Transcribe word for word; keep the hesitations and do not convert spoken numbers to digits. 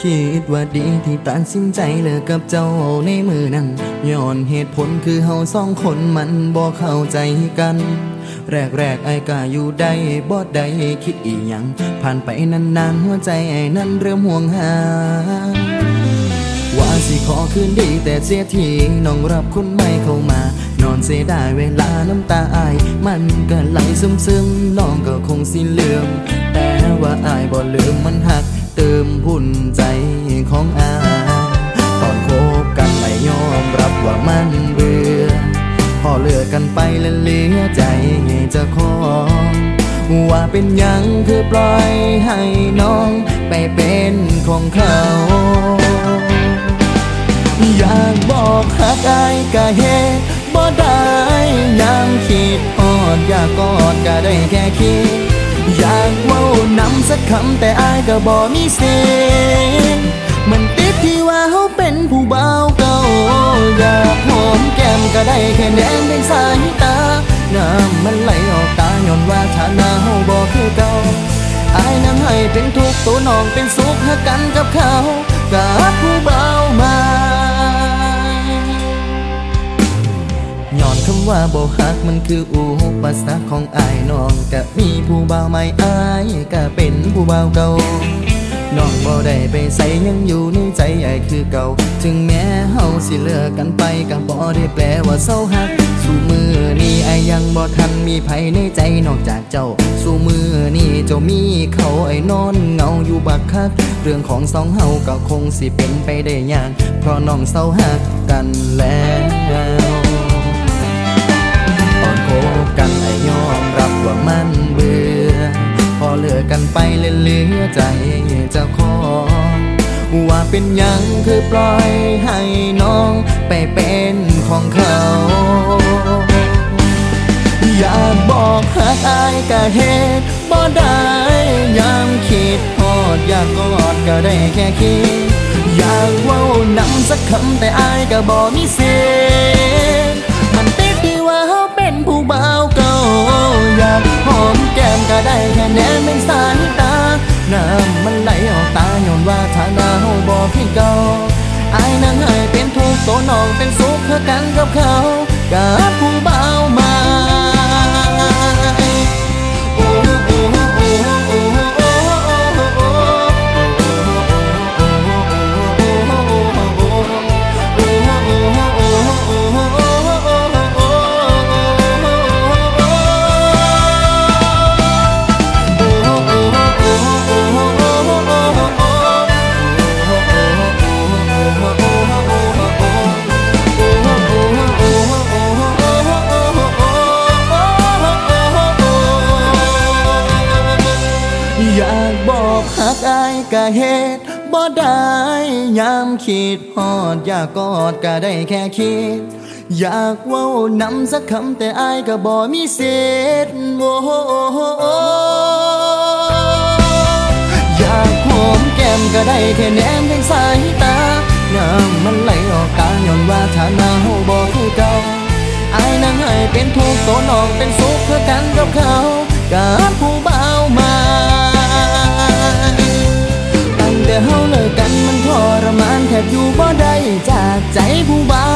คิดว่าดีที่ตัดสินใจเลิกกับเจ้าในมือนั้นย้อนเหตุผลคือเฮาสองคนมันบ่เข้าใจกันแรกแรกไอ้ก็อยู่ได้บ่ได้คิดอีหยังผ่านไปนานๆหัวใจไอ้นั้นเริ่มห่วงหาว่าสิขอคืนดีแต่เสียทีน้องรับคนใหม่เข้ามานอนเสียดายเวลาน้ำตาอายมันก็ไหลซึมซึมน้องก็คงสิลืมแต่ว่าอายบ่ลืมมันหักเติมพุ่นใจของอายตอนคบกันไม่ยอมรับว่ามันเบื่อพอเลิกกันไปแล้วเหลือใจจะขอว่าเป็นยังคือปล่อยให้น้องไปเป็นของเขาอยากบอกหักอายก็เฮ็ดบ่ได้ยังคิดอดอยากกอดก็ได้แค่คิดอยากเว้านำสักคำแต่อายก็บ่มีเสียงมันติดที่ว่าเขาเป็นผู้บ่าวเก่าอยากหอมแก้มก็ได้แค่แนมเป็นสายตาน้ำมันไหลออกตาย้อนว่าฐานะเขาบ่คือเก่าอายนั้นให้เป็นทุกข์ตัวน้องเป็นสุขหักกันกับเขากับผู้บ่าวมาย้อนคำว่าบ่ฮักมันคืออุปสรรคของอายน้องก็มีผู้บ่าวใหม่อายก็เป็นผู้บ่าวเก่าน้องบ่ได้ไปใส่ยังอยู่ในใจอายคือเก่าถึงแม้เฮาสิเลิกกันไปก็บ่ได้แปลว่าเศร้าฮักสู่มือนี้อายยังบ่ทันมีไผในใจนอกจากเจ้าสู่มือนี้เจ้ามีเขาไอ้นอนเงาอยู่บักคักเรื่องของสองเฮาก็คงสิเป็นไปได้ยากเพราะน้องเศร้าฮักกันแล้วตอนคบกันไอ้ยอมรับว่ามันเบื่อพอเลิกกันไปเลยเหลือใจเจ้าของว่าเป็นยังคือปล่อยให้น้องไปเป็นของเขาอยากบอกหักอายก็เฮ็ดบ่ได้ยามคิดฮอดอยากกอดก็ได้แค่คิดอยากเว้านำสักคำแต่อายก็บ่มีเสียงมันติดที่ว่าเขาเป็นผู้บ่าวเก่าอยากหอมแก้มก็ได้แค่แนมเป็นสายตาน้ำมันไหลออกตาย้อนว่าฐานะเขาบ่คือเก่าอายนั้นให้เป็นทุกข์ตัวน้องเป็นสุขหักกันกับเขากับผู้บ่าวใหม่อยากบอกหักอายก็เฮ็ดบ่ได้ยามคิดฮอดอยากกอดก็ได้แค่คิดอยากเว้านำสักคำแต่อายก็บ่มีสิทธิ์โอ้อยากหอมแก้มก็ได้แค่แนมเพียงสายตาน้ำมันไหลออกตาย้อนว่าฐานะเฮาบ่คือเก่าอายนั้นให้เป็นทุกข์ตัวน้องเป็นสุขคือกันกับเขากับผู้บ่าวมาตั้งแต่เฮาเลิกกันมันทรมานแทบอยู่บ่ได้จากใจผู้บ่าว